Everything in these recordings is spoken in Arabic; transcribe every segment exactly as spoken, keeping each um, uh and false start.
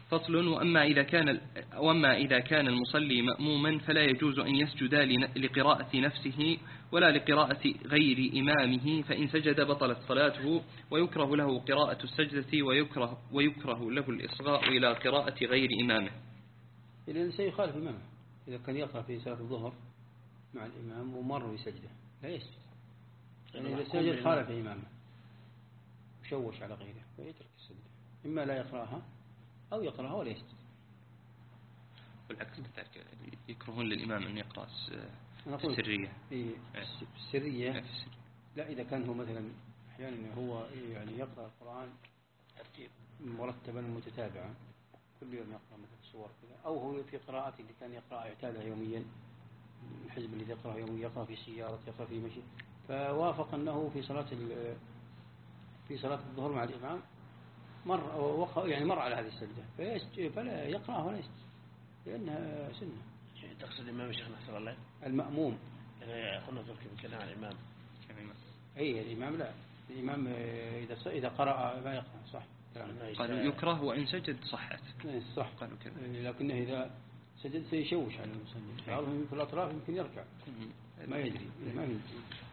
فصل. وأما إذا كان وأما إذا كان المصلي مأموما فلا يجوز أن يسجد لقراءة نفسه ولا لقراءة غير إمامه، فإن سجد بطلت صلاته، ويكره له قراءة السجدة ويكره, ويكره له الإصغاء إلى قراءة غير إمامه. إذا الإنسان يخالف إمامه، إذا كان يقرأ في صلاة الظهر مع الإمام ومر بسجدة لا يسجد، يعني إذا سجد خالف إمامه وشوش على غيره فيترك السجدة، إما لا يقرأها أو يقرأها ولا يسجد. والعكس كذلك يكرهون للإمام أن يقرأ السرية. في السرية لا، إذا كان هو مثلا أحيانا هو يعني يقرأ القرآن مرتبا متتابعا كل يوم يقرأ مثل السور كذا، أو هو في قراءته اللي كان يقرأ يعتادها يوميا، الحزب الذي يقرأ يوميا يقرأ في سيارة يقرأ في مشي، فوافق أنه في صلاة في صلاة الظهر مع الإمام مر يعني مر على هذه السجدة فلا يقرأها ولا يسجد لأنها سنة. تقصد الإمام الشيخ نحسر الله المأموم؟ يعني قلنا ذلك بالكلام عن الإمام. أي الإمام لا، الإمام إذا إذا قرأ ما يقرأ صح. قالوا يكره وإن سجد صحت. صح قالوا كذا، لكنه إذا سجد سيشوش على المصلي، بعضهم في الأطراف يمكن يركع ما يدري ما يدري.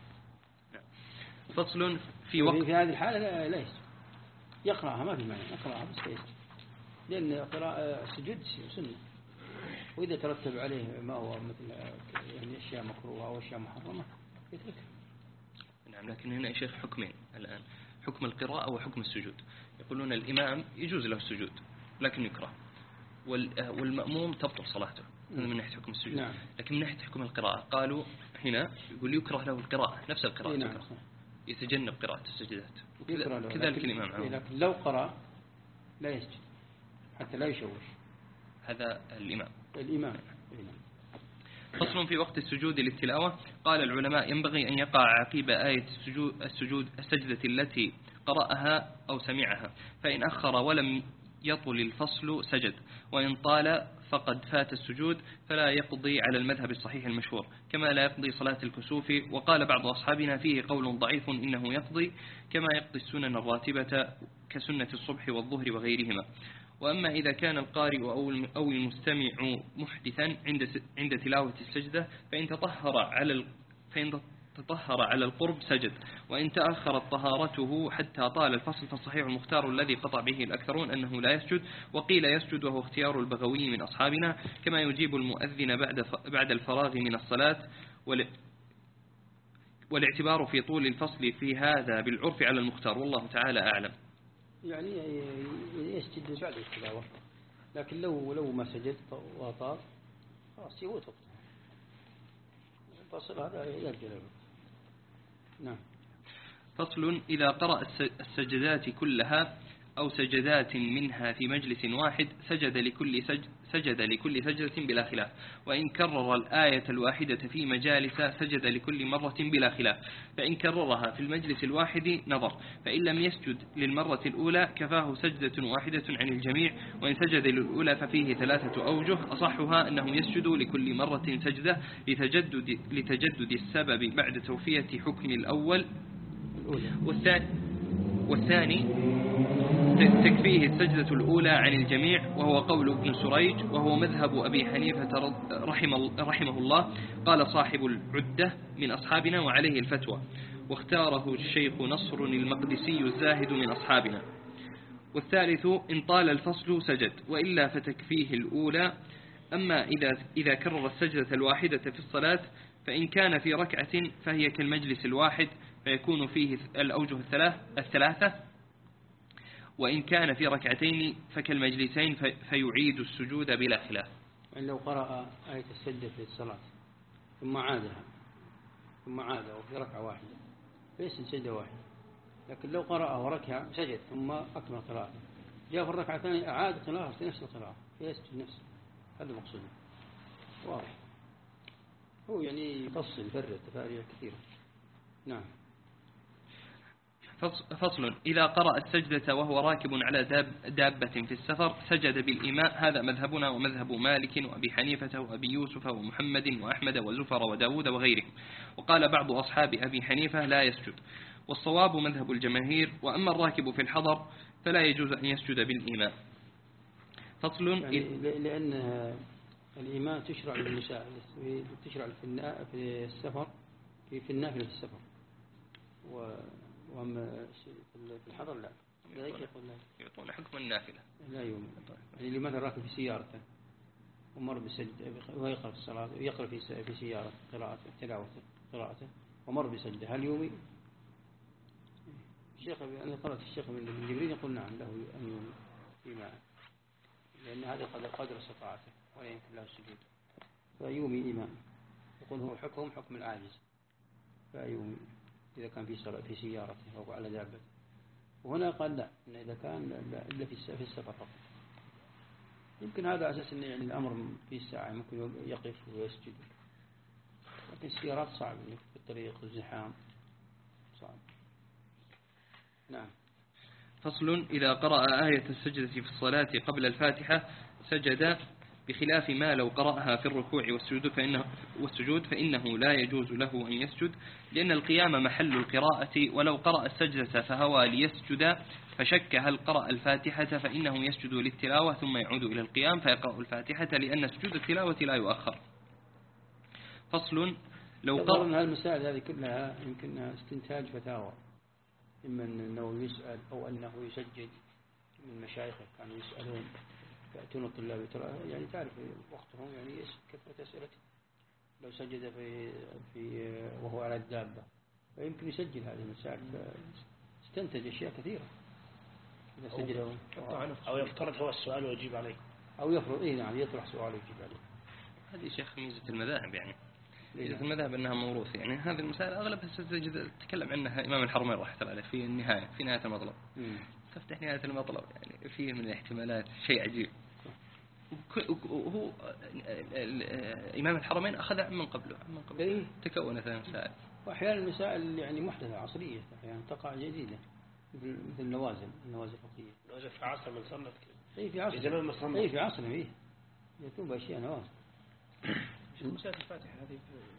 فصل. في وقت في هذه الحالة لا, لا يسجد، يقرأها ما في معنى، يقرأها بس يسجد، لأن قراءة السجود سنة، وإذا ترتب عليه ما هو مثل يعني أشياء مكروهة أو أشياء محرمة يتركها. نعم، لكن هنا يا شيخ حكمين الآن، حكم القراءة وحكم السجود. يقولون الإمام يجوز له السجود لكن يكره، والمأموم تبطل صلاته، هذا من ناحية حكم السجود. نعم. لكن من ناحية حكم القراءة قالوا هنا يقول يكره له القراءة نفس القراءة. نعم. يتجنب قراءة السجدات، كذلك الإمام. لكن لو قرأ لا يسجد حتى لا يشوش، هذا الإمام. الإمام. فصل. في وقت السجود للتلاوة. قال العلماء ينبغي أن يقع عقيب آية السجود, السجود السجدة التي قرأها أو سمعها، فإن أخر ولم يطل الفصل سجد، وإن طال فقد فات السجود، فلا يقضي على المذهب الصحيح المشهور، كما لا يقضي صلاة الكسوف. وقال بعض أصحابنا فيه قول ضعيف إنه يقضي كما يقضي السنن الراتبة كسنة الصبح والظهر وغيرهما. وأما إذا كان القارئ أو المستمع محدثا عند عند تلاوة السجدة فإن تطهر على فإن تطهر على القرب سجد، وإن تأخرت طهارته حتى طال الفصل فالصحيح المختار الذي قطع به الأكثرون أنه لا يسجد، وقيل يسجد وهو اختيار البغوي من أصحابنا، كما يجيب المؤذن بعد بعد الفراغ من الصلاة، والاعتبار في طول الفصل في هذا بالعرف على المختار، والله تعالى أعلم. يعني يسجد بعد التلاوة، لكن لو لو ما سجد وطال خلاص يفوت وقته الفصل هذا يرجع له. نعم. فصل. إذا قرأ السجدات كلها أو سجدات منها في مجلس واحد سجد لكل سجد سجد لكل سجدة بلا خلاف، وإن كرر الآية الواحدة في مجالس سجد لكل مرة بلا خلاف، فإن كررها في المجلس الواحد نظر، فإن لم يسجد للمرة الأولى كفاه سجدة واحدة عن الجميع، وإن سجد للأولى ففيه ثلاثة أوجه، أصحها أنه يسجد لكل مرة سجدة لتجدد, لتجدد السبب بعد توفية حكم الأول، والثاني, والثاني تكفيه السجدة الأولى عن الجميع، وهو قول ابن سريج، وهو مذهب أبي حنيفة رحمه, رحمه الله. قال صاحب العدة من أصحابنا وعليه الفتوى، واختاره الشيخ نصر المقدسي الزاهد من أصحابنا. والثالث إن طال الفصل سجد، وإلا فتكفيه الأولى. أما إذا, إذا كرر السجدة الواحدة في الصلاة فإن كان في ركعة فهي كالمجلس الواحد فيكون فيه الأوجه الثلاث الثلاثة، وإن كان في ركعتين فكالمجلسين فيعيد السجود بلا خلاف. يعني لو قرأ آية السجدة في الصلاة ثم عادها ثم عاد وفي ركعة واحدة فيسجد سجدة واحدة، لكن لو قرأ وركع سجد ثم أكمل قراءته جاء في الركعة الثانية أعاد قراءة في نفس القراءة فيسجد نفسه، هذا مقصود واضح. هو يعني يفصل يفرق تفاريع كثيرة. نعم. فصل. إذا قرأ السجدة وهو راكب على داب دابة في السفر سجد بالإيماء، هذا مذهبنا ومذهب مالك وأبي حنيفة وأبي يوسف ومحمد وأحمد وزفر وداود وغيرهم، وقال بعض أصحاب أبي حنيفة لا يسجد، والصواب مذهب الجماهير. وأما الراكب في الحضر فلا يجوز أن يسجد بالإيماء. فصل يعني لأن الإمام تشرع للنساء تشرع في في السفر في في النافلة في السفر وأما في الحضر لا ذلك يقول لا يعطون حكم النافلة لا يوم يعني اللي مثلا راكب في سيارته ومر بسجدة ويقرأ في الصلاة ويقرأ في في سيارة قراءته تلاوته قراءته ومر بسجدة هل يومي؟ الشيخ أنا قرأت الشيخ من جبريل يقول نعم له أن يومي فيما لأن هذا قدر قدر استطاعته ولا يمكن له السجود فيومي إمام يقول هو حكم حكم العاجز فيومي إذا كان في صلاة في سيارته أو على دابته وهنا قال لا إن إذا كان لا إلا في في السفر فقط يمكن هذا أساس إن يعني الأمر في الساعة ممكن يقف ويسجد لكن السيارات صعب في الطريق الزحام صعب. نعم. فصل إذا قرأ آية السجدة في الصلاة قبل الفاتحة سجد بخلاف ما لو قرأها في الركوع والسجود فإنه, والسجود فإنه لا يجوز له أن يسجد لأن القيام محل القراءة ولو قرأ السجدة فهوى ليسجد فشك هل قرأ الفاتحة فإنه يسجد للتلاوة ثم يعود إلى القيام فيقرأ الفاتحة لأن سجود التلاوة لا يؤخر. فصل لو قرأ هذه المسائل هذه كلها يمكنها استنتاج فتاوى إما أنه يسأل أو أنه يسجد من مشايخه كانوا يسألون يأتون الطلاب يعني تعرف وقتهم يعني كثرة أسئلته لو سجد في في وهو على الدابة فيمكن يسجل هذه المسائل استنتج أشياء كثيرة إذا سجد أو يفترض هو السؤال ويجيب عليه أو يفرض إيه نعم يطرح سؤال ويجيب عليه. هذه شيخ ميزة المذاهب يعني ميزة المذاهب أنها موروث يعني هذه المسائل أغلبها ستجد تكلم عنها إمام الحرمين رحمه الله عليه في النهاية في نهاية المطلب مم. تفتح نهاية المطلب يعني فيه من الاحتمالات شيء عجيب وهو إمام الحرمين أخذ من قبله من قبل إيه؟ تكونت المسائل وأحيانا المسائل يعني محدثة عصرية أحيانا تقع جديدة مثل مثل النوازل النوازل الفقهية النوازل في عصر من صنف إيه في عصر إيه في عصر إيه يكون بأشياء نوازل. مسألة الفاتحة هذه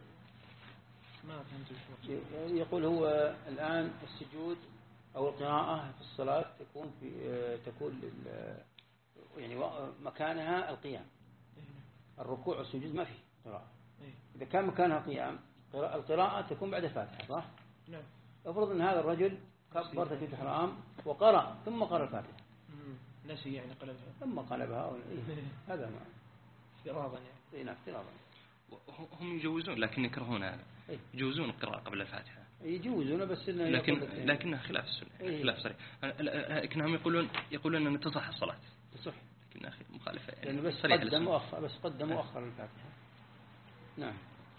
ما فهمت. يقول هو الآن السجود أو القراءة في الصلاة تكون في تكون يعني مكانها القيام الركوع والسجود ما فيه قراءة إذا كان مكانها قيام القراءة تكون بعد الفاتحة صح؟ نعم. افرض أن هذا الرجل كبر تكبيرة الإحرام وقرأ ثم قرأ الفاتحة نسي يعني قلبها ثم قلبها إيه؟ هذا ما افتراضا يعني إيه نعم افتراضا هم يجوزون لكن يكرهون هذا إيه؟ يجوزون القراءة قبل الفاتحة يجوزون بس إنه لكن لكنها خلاف السنة إيه؟ خلاف صريح لكنهم يقولون يقولون أن تصح الصلاة تصح لكنها مخالفة يعني بس قدم وأخر بس قدم وأخر الفاتحة. نعم.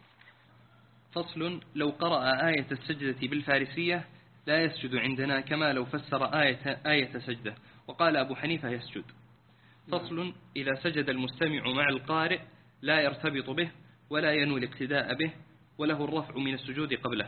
فصل لو قرأ آية السجدة بالفارسية لا يسجد عندنا كما لو فسر آية آية سجدة وقال أبو حنيفة يسجد. فصل إذا سجد المستمع مع القارئ لا يرتبط به ولا ينوي الاقتداء به وله الرفع من السجود قبله.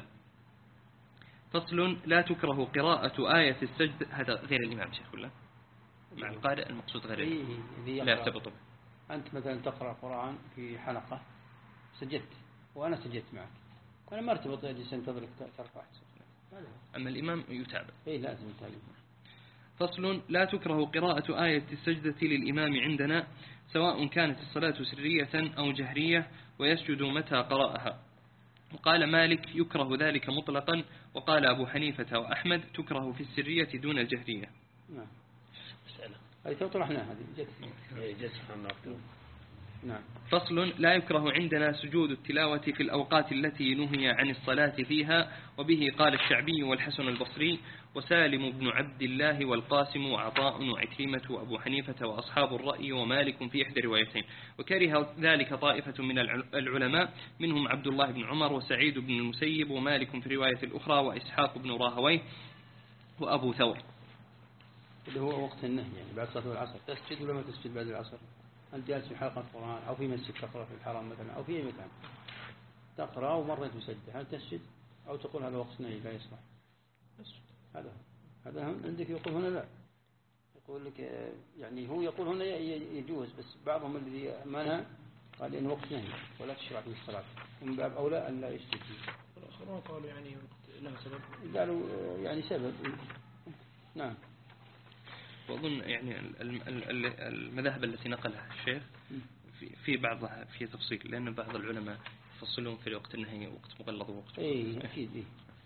فصل لا تكره قراءة آية السجد هذا غير الإمام شيخ الله مع القارئ المقصود غير إيه لا يرتبط به. أنت مثلا تقرأ القرآن في حلقة سجدت وأنا سجدت معك أنا ما ارتبط أجلس أنتظرك ترفع أما الإمام يتابع إيه لازم يتابع. فصل لا تكره قراءة آية السجدة للإمام عندنا سواء كانت الصلاة سرية أو جهرية ويسجد متى قرأها. وقال مالك يكره ذلك مطلقا وقال أبو حنيفة وأحمد تكره في السرية دون الجهرية. نعم. مسألة هذه توضحناها هذه جت جت سبحان نعم. فصل لا يكره عندنا سجود التلاوة في الأوقات التي نهي عن الصلاة فيها وبه قال الشعبي والحسن البصري وسالم بن عبد الله والقاسم وعطاء وعكرمة وأبو حنيفة وأصحاب الرأي ومالك في إحدى روايتين وكره ذلك طائفة من العلماء منهم عبد الله بن عمر وسعيد بن المسيب ومالك في رواية الأخرى وإسحاق بن راهويه وأبو ثور. اللي هو وقت النهي يعني بعد صلاة العصر تسجد ولا ما تسجد بعد العصر؟ أنت جالس في حلقة القرآن أو في مسجد تقرأ في الحرم مثلا أو في أي مكان تقرأ ومرة تسجد هل تسجد أو تقول هذا وقت نهي لا يصلح؟ هذا هذا عندك يقول هنا لا يقول لك يعني هو يقول هنا يجوز بس بعضهم الذي منع قال إن وقت نهي ولا تشرع في الصلاة ومن باب أولى أن لا يسجد. الآخرون قالوا يعني لها سبب قالوا يعني سبب. نعم. وأظن يعني المذاهب التي نقلها الشيخ في بعضها في تفصيل، لأن بعض العلماء يفصلون في وقت النهي وقت مغلظ ووقت إيه أكيد.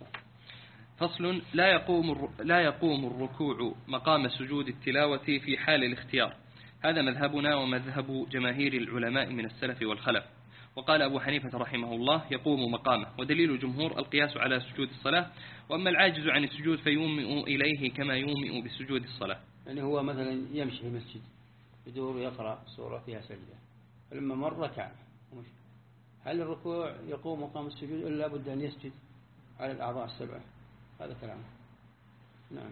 فصل لا يقوم لا يقوم الركوع مقام سجود التلاوة في حال الاختيار. هذا مذهبنا ومذهب جماهير العلماء من السلف والخلف. وقال أبو حنيفة رحمه الله يقوم مقامه، ودليل الجمهور القياس على سجود الصلاة، وأما العاجز عن السجود فيومئ إليه كما يومئ بسجود الصلاة. يعني هو مثلا يمشي في المسجد يدور ويقرأ سورة فيها سجدة، فلما مر ركع، هل الركوع يقوم مقام السجود إلا بد أن يسجد على الأعضاء السبعة؟ هذا كلام. نعم.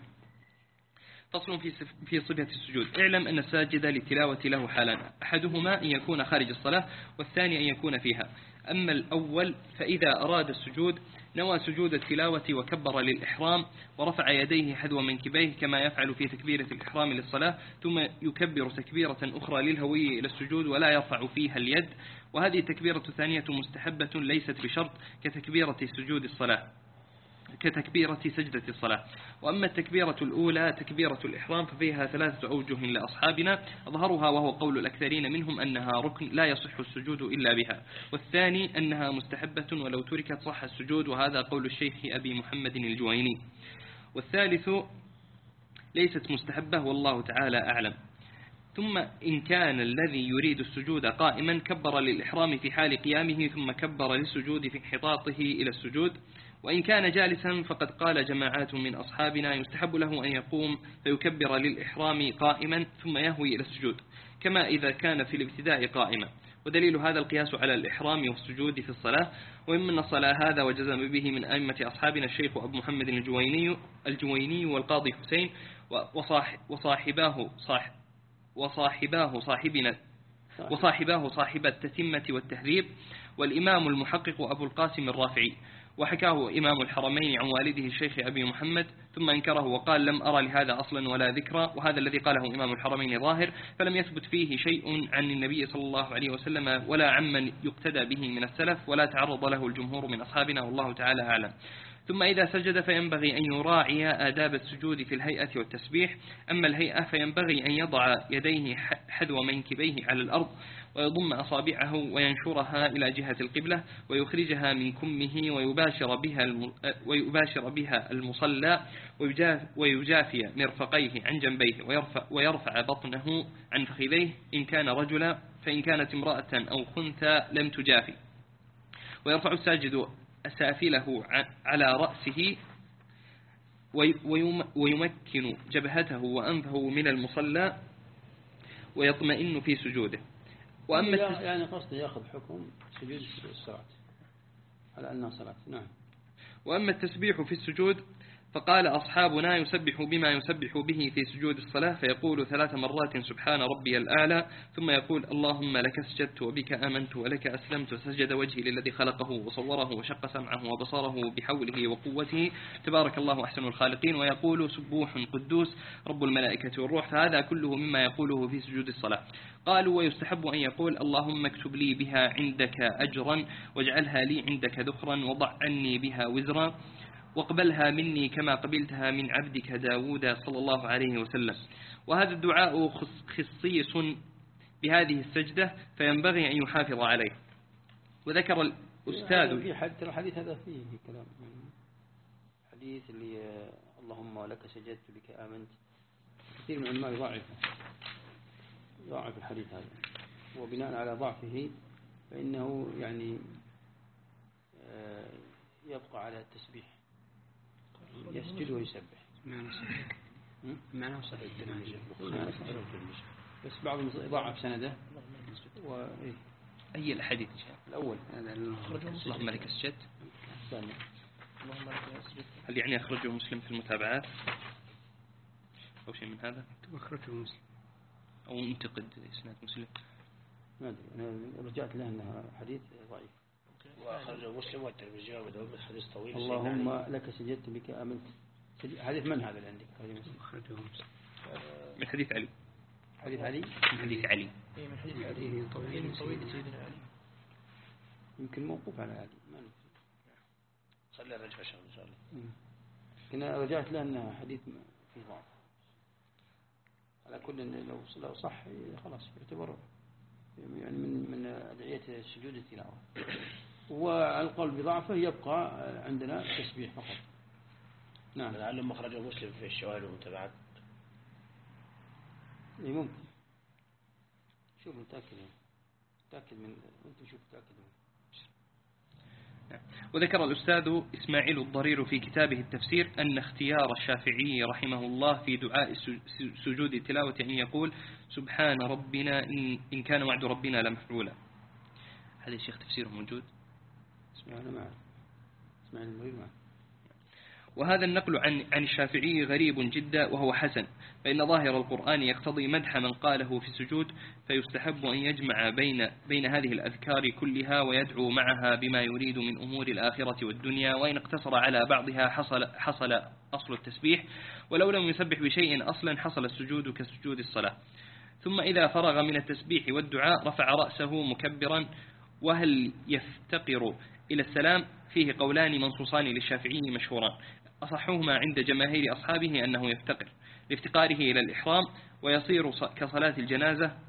فصل في في صفة السجود. اعلم أن الساجد للتلاوة له حالان، أحدهما أن يكون خارج الصلاة، والثاني أن يكون فيها. أما الأول فإذا أراد السجود نوى سجود التلاوة وكبر للإحرام ورفع يديه حذو منكبيه كما يفعل في تكبيرة الإحرام للصلاة، ثم يكبر تكبيرة أخرى للهوي إلى السجود ولا يرفع فيها اليد، وهذه التكبيرة الثانية مستحبة ليست بشرط كتكبيرة سجود الصلاة كتكبيرة سجدة الصلاة. وأما التكبيرة الأولى تكبيرة الإحرام ففيها ثلاثة أوجه لأصحابنا، أظهرها وهو قول الأكثرين منهم أنها ركن لا يصح السجود إلا بها، والثاني أنها مستحبة ولو تركت صح السجود، وهذا قول الشيخ أبي محمد الجويني، والثالث ليست مستحبة والله تعالى أعلم. ثم إن كان الذي يريد السجود قائما كبر للإحرام في حال قيامه ثم كبر للسجود في انحطاطه إلى السجود، وإن كان جالسا فقد قال جماعات من أصحابنا يستحب له أن يقوم فيكبر للإحرام قائما ثم يهوي إلى السجود كما إذا كان في الابتداء قائما، ودليل هذا القياس على الإحرام والسجود في الصلاة. ومن الصلاة هذا وجزم به من أئمة أصحابنا الشيخ أبو محمد الجويني الجويني والقاضي حسين وصاحباه صاحب وصاحباه صاحبنا وصاحباه صاحب التتمة والتهذيب والإمام المحقق أبو القاسم الرافعي، وحكاه إمام الحرمين عن والده الشيخ أبي محمد ثم انكره وقال لم أرى لهذا أصلا ولا ذكرى، وهذا الذي قاله إمام الحرمين ظاهر، فلم يثبت فيه شيء عن النبي صلى الله عليه وسلم ولا عمن يقتدى به من السلف، ولا تعرض له الجمهور من أصحابنا والله تعالى أعلم. ثم إذا سجد فينبغي أن يراعي آداب السجود في الهيئة والتسبيح. أما الهيئة فينبغي أن يضع يديه حذو منكبيه على الأرض ويضم أصابعه وينشرها إلى جهة القبلة ويخرجها من كمه ويباشر بها ويباشر بها المصلى ويجافي مرفقيه عن جنبيه ويرفع, ويرفع بطنه عن فخذيه إن كان رجلا، فإن كانت امرأة أو خنثى لم تجافي. ويرفع الساجد سافله على رأسه ويمكن جبهته وأنفه من المصلى ويطمئن في سجوده. وأما يعني قصده يأخذ حكم سجود الصلاة على أنها صلاة. نعم. وأما التسبيح في السجود فقال أصحابنا يسبح بما يسبح به في سجود الصلاة، فيقول ثلاث مرات سبحان ربي الأعلى، ثم يقول اللهم لك سجدت وبك آمنت ولك أسلمت، سجد وجهي للذي خلقه وصوره وشق سمعه وبصره بحوله وقوته تبارك الله أحسن الخالقين، ويقول سبوح قدوس رب الملائكة والروح، فهذا كله مما يقوله في سجود الصلاة. قالوا ويستحب أن يقول اللهم اكتب لي بها عندك أجرا واجعلها لي عندك ذخرا وضع عني بها وزرا واقبلها مني كما قبلتها من عبدك داود صلى الله عليه وسلم. وهذا الدعاء خصيص بهذه السجدة فينبغي أن يحافظ عليه. وذكر الأستاذ في حديث الحديث هذا فيه كلام، حديث اللي اللهم لك سجدت بك آمنت، كثير من العلماء يضعف يضعف الحديث هذا، وبناء على ضعفه فإنه يعني يبقى على التسبيح يسجد ويسبح. معناه صحيح بس بعض ضعف سنده. وإيه أي الحديث الأول اللهم لك سجدت، هل يعني أخرجه مسلم في المتابعات أو شيء من هذا؟ أخرجه مسلم أو انتقد إسناد مسلم؟ ما أدري، أنا رجعت له أنها حديث ضعيف. وأخرجه مسلم والترمذي وابن حديث طويل. اللهم لك سجدت بك آمنت، حديث من هذا اللي عندك؟ أخرجه مسلم من حديث علي. حديث علي؟ من حديث علي. إيه من حديث علي طويل طويل سيدنا علي. يمكن موقوف على علي، ما ندري. خلي الرجع عشان إن شاء الله. كنا رجعت له أنها حديث فيه ضعف. على كل لو لو صح خلاص يعتبر يعني من من أدعية السجود التلاوة. وعلى القول بضعفه يبقى عندنا التسبيح فقط. نعم. لعل مخرجه مسلم في الشواهد والمتابعات. إيه ممكن. شوف متأكد متأكد من أنت شوف متأكد من. وذكر الأستاذ إسماعيل الضرير في كتابه التفسير أن اختيار الشافعي رحمه الله في دعاء سجود التلاوة أن يقول سبحان ربنا إن كان وعد ربنا لمفعولا. هذا الشيخ تفسيره موجود؟ اسمعنا معه. اسمعنا الضرير معه. وهذا النقل عن عن الشافعي غريب جدا وهو حسن، فإن ظاهر القرآن يقتضي مدح من قاله في السجود، فيستحب أن يجمع بين بين هذه الأذكار كلها ويدعو معها بما يريد من أمور الآخرة والدنيا، وإن اقتصر على بعضها حصل حصل أصل التسبيح، ولو لم يسبح بشيء أصلا حصل السجود كسجود الصلاة. ثم إذا فرغ من التسبيح والدعاء رفع رأسه مكبرا. وهل يفتقر إلى السلام؟ فيه قولان منصوصان للشافعي مشهوران، أصحهما عند جماهير أصحابه أنه يفتقر لافتقاره إلى الإحرام ويصير كصلاة الجنازة.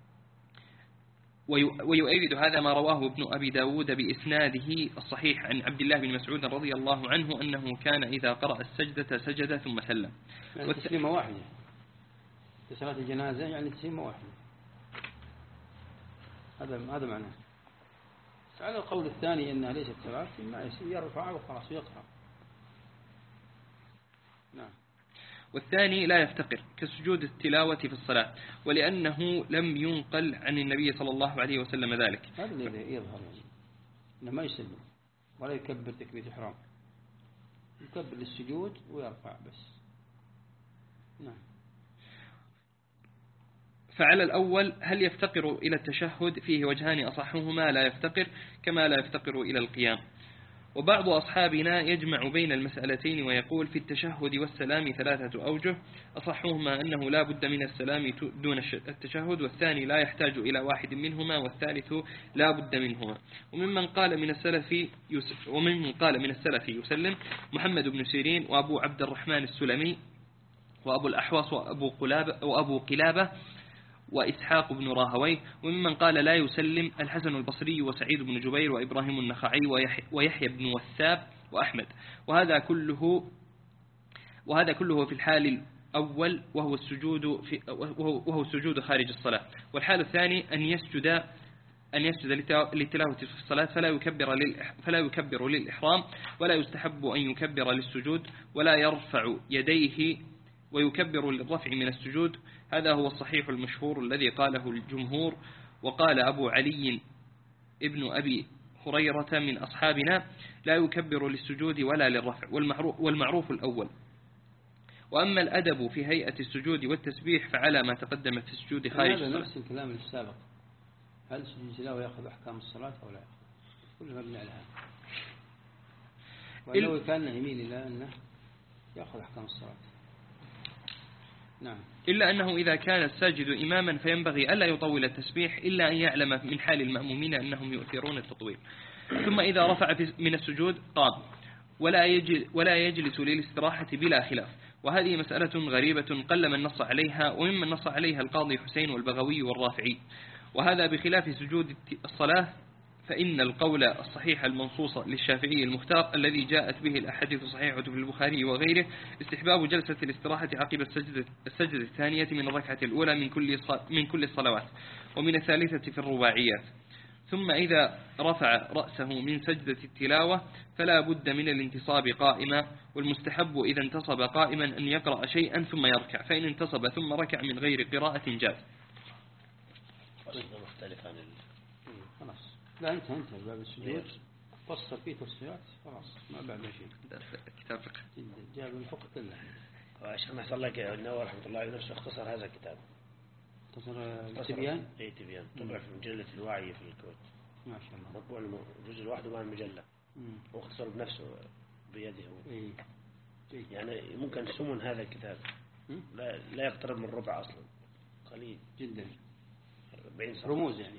ويؤيد هذا ما رواه ابن أبي داود بإسناده الصحيح عن عبد الله بن مسعود رضي الله عنه أنه كان إذا قرأ السجدة سجد ثم سلم. يعني تسليمة واحدة في صلاة الجنازة، يعني تسليمة واحدة. هذا هذا معناه. على القول الثاني أنها ليست ثلاث ما يرفع وخلاص ويقرأ. نعم. والثاني لا يفتقر كسجود التلاوة في الصلاة، ولأنه لم ينقل عن النبي صلى الله عليه وسلم ذلك. هذا الذي يظهر يعني أنه ما يسلم ولا يكبر تكبيرة إحرام، يكبر للسجود ويرفع بس. نعم. فعلى الأول هل يفتقر إلى التشهد؟ فيه وجهان أصحهما لا يفتقر كما لا يفتقر إلى القيام. وبعض أصحابنا يجمع بين المسألتين ويقول في التشهد والسلام ثلاثة أوجه، أصحهما أنه لا بد من السلام دون التشهد، والثاني لا يحتاج إلى واحد منهما، والثالث لا بد منهما. وممن قال من السلف وممن قال من السلف يسلم محمد بن سيرين وأبو عبد الرحمن السلمي وأبو الأحوص وأبو قلابة وأبو قلابة وإسحاق بن راهويه. وممن قال لا يسلم الحسن البصري وسعيد بن جبير وإبراهيم النخعي ويحيى بن وثاب وأحمد. وهذا كله وهذا كله في الحال الأول وهو السجود في وهو السجود خارج الصلاة. والحال الثاني أن يسجد أن يسجد للتلاوة في الصلاة فلا يكبر فلا يكبر للإحرام، ولا يستحب أن يكبر للسجود، ولا يرفع يديه ويكبر للرفع من السجود. هذا هو الصحيح المشهور الذي قاله الجمهور. وقال أبو علي ابن أبي هريرة من أصحابنا لا يكبر للسجود ولا للرفع، والمعروف, والمعروف الأول. وأما الأدب في هيئة السجود والتسبيح فعلى ما تقدم في السجود خارج الصلاة. هذا نفس الكلام السابق. هل سجود التلاوة يأخذ أحكام الصلاة أو لا؟ كلها مبني على هذا. ولو كان يميل إلى أنه يأخذ أحكام الصلاة. نعم. إلا أنه إذا كان الساجد إماما فينبغي ألا يطول التسبيح إلا أن يعلم من حال المأمومين أنهم يؤثرون التطويل. ثم إذا رفع من السجود قام ولا ولا يجلس للاستراحة بلا خلاف. وهذه مسألة غريبة قل من نص عليها، وممن نص عليها القاضي حسين والبغوي والرافعي. وهذا بخلاف سجود الصلاة، فإن القول الصحيح المنصوص للشافعي المختار الذي جاءت به الأحاديث الصحيحة في البخاري وغيره استحباب جلسة الاستراحة عقب السجدة, السجدة الثانية من الركعة الأولى من كل من كل الصلوات، ومن الثالثة في الرباعيات. ثم إذا رفع رأسه من سجدة التلاوة فلا بد من الانتصاب قائما، والمستحب إذا انتصب قائما أن يقرأ شيئا ثم يركع، فإن انتصب ثم ركع من غير قراءة جاز. مختلف عن خلاص. لا انت انت باب السجود فصل فيه تفصيلات خلاص ما بعد شيء. كتاب فقه جاب الفقه كله. وعشان ما يحصل لك النووي رحمه الله عليه نفسه اختصر هذا الكتاب. اختصر التبيان. اي تبيان طبع في مجلة الوعي في الكويت. ما شاء الله. مطبوع الجزء الواحد مع المجلة. هو اختصر بنفسه بيده. اي. يعني ممكن سمن هذا الكتاب لا لا يقترب من ربع اصلا. قليل جدا. أربعين صفحة. رموز يعني.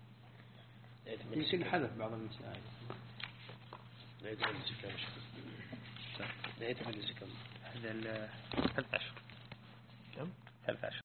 يمكن حذف بعض المسائل. لا يتمنى كم لا يتمنى كم هذا ال ثلاثة عشر كم ثلاثة عشر